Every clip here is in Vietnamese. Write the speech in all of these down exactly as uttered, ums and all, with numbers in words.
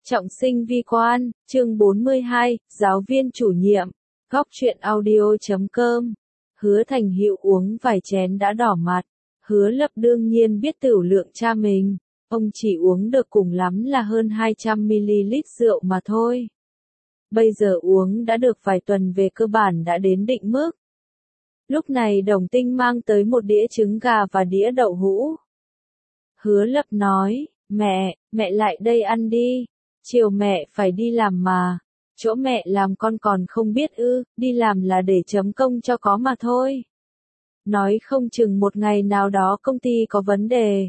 Trọng sinh vi quan, chương bốn mươi hai, giáo viên chủ nhiệm, góc truyện audio chấm com. Hứa Thành Hữu uống vài chén đã đỏ mặt. Hứa Lập đương nhiên biết tửu lượng cha mình, ông chỉ uống được cùng lắm là hơn hai trăm mi li lít rượu mà thôi. Bây giờ uống đã được vài tuần về cơ bản đã đến định mức. Lúc này Đồng Tinh mang tới một đĩa trứng gà và đĩa đậu hũ. Hứa Lập nói, mẹ, mẹ lại đây ăn đi. Chiều mẹ phải đi làm mà. Chỗ mẹ làm con còn không biết ư, đi làm là để chấm công cho có mà thôi. Nói không chừng một ngày nào đó công ty có vấn đề.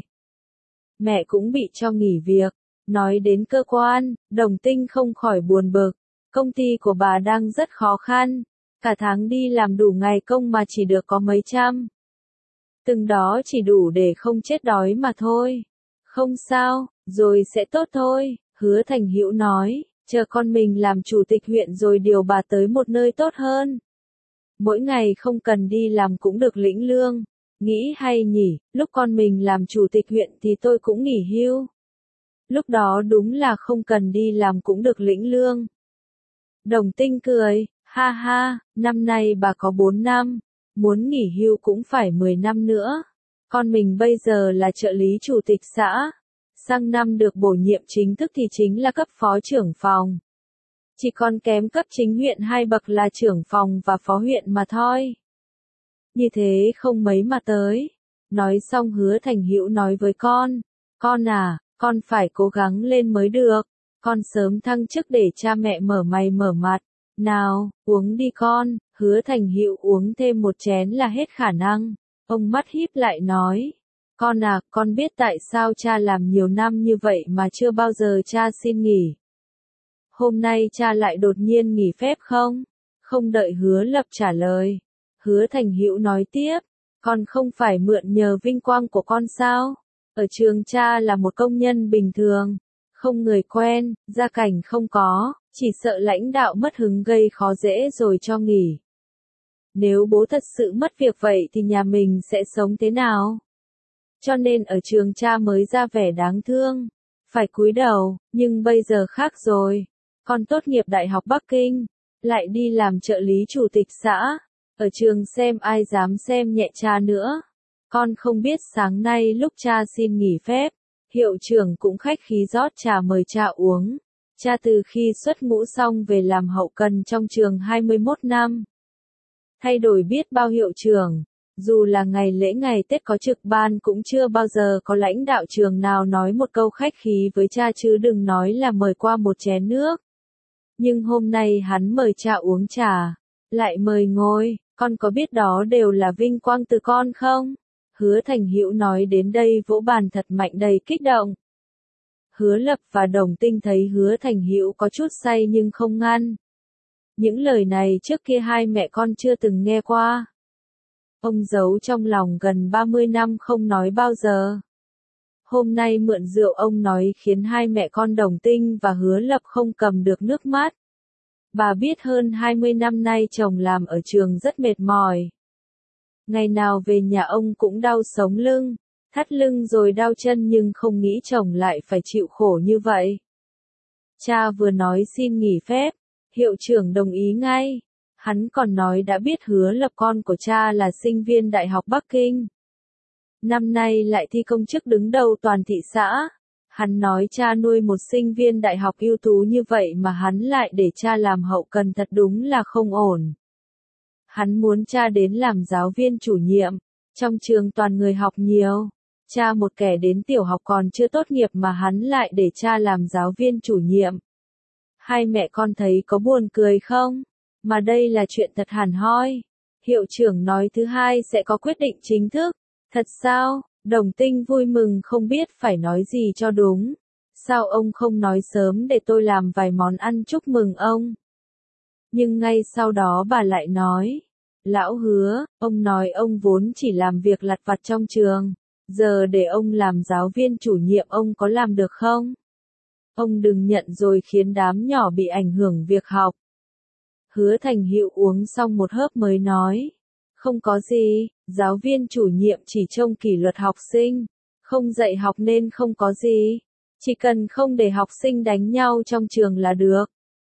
Mẹ cũng bị cho nghỉ việc. Nói đến cơ quan, Đồng Tinh không khỏi buồn bực. Công ty của bà đang rất khó khăn. Cả tháng đi làm đủ ngày công mà chỉ được có mấy trăm. Từng đó chỉ đủ để không chết đói mà thôi. Không sao, rồi sẽ tốt thôi. Hứa Thành Hữu nói, chờ con mình làm chủ tịch huyện rồi điều bà tới một nơi tốt hơn. Mỗi ngày không cần đi làm cũng được lĩnh lương. Nghĩ hay nhỉ, lúc con mình làm chủ tịch huyện thì tôi cũng nghỉ hưu. Lúc đó đúng là không cần đi làm cũng được lĩnh lương. Đồng Tinh cười, ha ha, năm nay bà có bốn năm, muốn nghỉ hưu cũng phải mười năm nữa. Con mình bây giờ là trợ lý chủ tịch xã. Sang năm được bổ nhiệm chính thức thì chính là cấp phó trưởng phòng. Chỉ còn kém cấp chính huyện hai bậc là trưởng phòng và phó huyện mà thôi. Như thế không mấy mà tới. Nói xong Hứa Thành Hữu nói với con, con à, con phải cố gắng lên mới được. Con sớm thăng chức để cha mẹ mở mày mở mặt. Nào, uống đi con. Hứa Thành Hữu uống thêm một chén là hết khả năng. Ông mắt híp lại nói. Con à, con biết tại sao cha làm nhiều năm như vậy mà chưa bao giờ cha xin nghỉ. Hôm nay cha lại đột nhiên nghỉ phép không? Không đợi Hứa Lập trả lời. Hứa Thành Hữu nói tiếp, con không phải mượn nhờ vinh quang của con sao? Ở trường cha là một công nhân bình thường, không người quen, gia cảnh không có, chỉ sợ lãnh đạo mất hứng gây khó dễ rồi cho nghỉ. Nếu bố thật sự mất việc vậy thì nhà mình sẽ sống thế nào? Cho nên ở trường cha mới ra vẻ đáng thương, phải cúi đầu, nhưng bây giờ khác rồi. Con tốt nghiệp Đại học Bắc Kinh, lại đi làm trợ lý chủ tịch xã, ở trường xem ai dám xem nhẹ cha nữa. Con không biết sáng nay lúc cha xin nghỉ phép, hiệu trưởng cũng khách khí rót trà mời cha uống. Cha từ khi xuất ngũ xong về làm hậu cần trong trường hai mươi mốt năm. Thay đổi biết bao hiệu trưởng. Dù là ngày lễ ngày Tết có trực ban cũng chưa bao giờ có lãnh đạo trường nào nói một câu khách khí với cha chứ đừng nói là mời qua một chén nước. Nhưng hôm nay hắn mời cha uống trà, lại mời ngồi, con có biết đó đều là vinh quang từ con không? Hứa Thành Hữu nói đến đây vỗ bàn thật mạnh đầy kích động. Hứa Lập và Đồng Tinh thấy Hứa Thành Hữu có chút say nhưng không ngăn. Những lời này trước kia hai mẹ con chưa từng nghe qua. Ông giấu trong lòng gần ba mươi năm không nói bao giờ. Hôm nay mượn rượu ông nói khiến hai mẹ con Đồng Tinh và Hứa Lập không cầm được nước mắt. Bà biết hơn hai mươi năm nay chồng làm ở trường rất mệt mỏi. Ngày nào về nhà ông cũng đau sống lưng, thắt lưng rồi đau chân nhưng không nghĩ chồng lại phải chịu khổ như vậy. Cha vừa nói xin nghỉ phép, hiệu trưởng đồng ý ngay. Hắn còn nói đã biết Hứa Lập con của cha là sinh viên Đại học Bắc Kinh. Năm nay lại thi công chức đứng đầu toàn thị xã. Hắn nói cha nuôi một sinh viên đại học ưu tú như vậy mà hắn lại để cha làm hậu cần thật đúng là không ổn. Hắn muốn cha đến làm giáo viên chủ nhiệm. Trong trường toàn người học nhiều. Cha một kẻ đến tiểu học còn chưa tốt nghiệp mà hắn lại để cha làm giáo viên chủ nhiệm. Hai mẹ con thấy có buồn cười không? Mà đây là chuyện thật hẳn hoi. Hiệu trưởng nói thứ hai sẽ có quyết định chính thức. Thật sao? Đồng Tinh vui mừng không biết phải nói gì cho đúng. Sao ông không nói sớm để tôi làm vài món ăn chúc mừng ông? Nhưng ngay sau đó bà lại nói. Lão Hứa, ông nói ông vốn chỉ làm việc lặt vặt trong trường. Giờ để ông làm giáo viên chủ nhiệm ông có làm được không? Ông đừng nhận rồi khiến đám nhỏ bị ảnh hưởng việc học. Hứa Thành Hữu uống xong một hớp mới nói. Không có gì, giáo viên chủ nhiệm chỉ trông kỷ luật học sinh, không dạy học nên không có gì. Chỉ cần không để học sinh đánh nhau trong trường là được.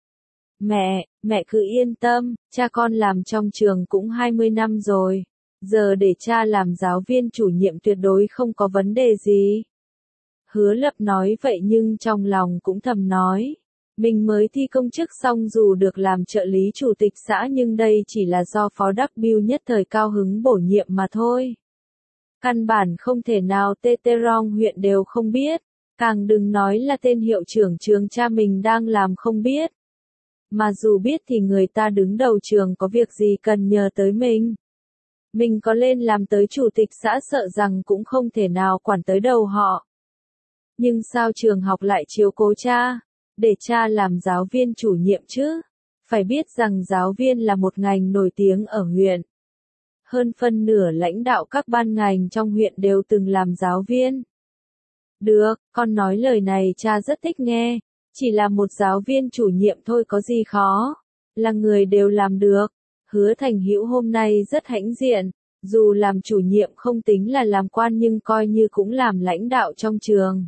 Mẹ, mẹ cứ yên tâm, cha con làm trong trường cũng hai mươi năm rồi. Giờ để cha làm giáo viên chủ nhiệm tuyệt đối không có vấn đề gì. Hứa Lập nói vậy nhưng trong lòng cũng thầm nói. Mình mới thi công chức xong dù được làm trợ lý chủ tịch xã nhưng đây chỉ là do phó đắc biêu nhất thời cao hứng bổ nhiệm mà thôi. Căn bản không thể nào Tê Tê Rong huyện đều không biết. Càng đừng nói là tên hiệu trưởng trường cha mình đang làm không biết. Mà dù biết thì người ta đứng đầu trường có việc gì cần nhờ tới mình. Mình có lên làm tới chủ tịch xã sợ rằng cũng không thể nào quản tới đầu họ. Nhưng sao trường học lại chiếu cố cha, để cha làm giáo viên chủ nhiệm chứ? Phải biết rằng giáo viên là một ngành nổi tiếng ở huyện. Hơn phân nửa lãnh đạo các ban ngành trong huyện đều từng làm giáo viên. Được, con nói lời này cha rất thích nghe. Chỉ là một giáo viên chủ nhiệm thôi có gì khó. Là người đều làm được. Hứa Thành Hữu hôm nay rất hãnh diện. Dù làm chủ nhiệm không tính là làm quan nhưng coi như cũng làm lãnh đạo trong trường.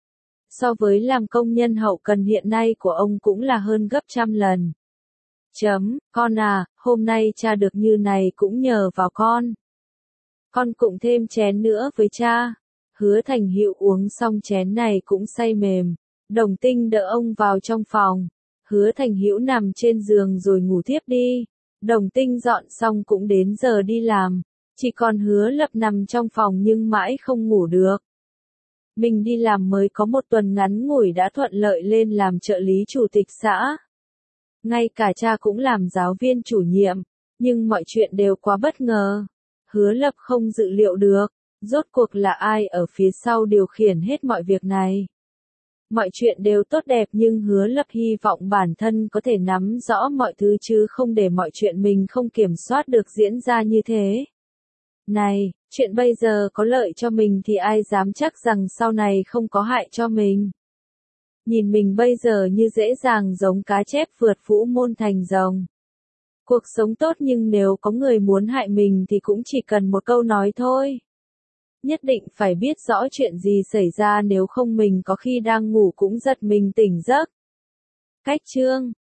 So với làm công nhân hậu cần hiện nay của ông cũng là hơn gấp trăm lần. Chấm, con à, hôm nay cha được như này cũng nhờ vào con. Con cũng thêm chén nữa với cha. Hứa Thành Hữu uống xong chén này cũng say mềm. Đồng Tinh đỡ ông vào trong phòng. Hứa Thành Hữu nằm trên giường rồi ngủ thiếp đi. Đồng Tinh dọn xong cũng đến giờ đi làm. Chỉ còn Hứa Lập nằm trong phòng nhưng mãi không ngủ được. Mình đi làm mới có một tuần ngắn ngủi đã thuận lợi lên làm trợ lý chủ tịch xã. Ngay cả cha cũng làm giáo viên chủ nhiệm. Nhưng mọi chuyện đều quá bất ngờ. Hứa Lập không dự liệu được. Rốt cuộc là ai ở phía sau điều khiển hết mọi việc này. Mọi chuyện đều tốt đẹp nhưng Hứa Lập hy vọng bản thân có thể nắm rõ mọi thứ chứ không để mọi chuyện mình không kiểm soát được diễn ra như thế. Này, chuyện bây giờ có lợi cho mình thì ai dám chắc rằng sau này không có hại cho mình. Nhìn mình bây giờ như dễ dàng giống cá chép vượt vũ môn thành rồng. Cuộc sống tốt nhưng nếu có người muốn hại mình thì cũng chỉ cần một câu nói thôi. Nhất định phải biết rõ chuyện gì xảy ra nếu không mình có khi đang ngủ cũng giật mình tỉnh giấc. Cách chương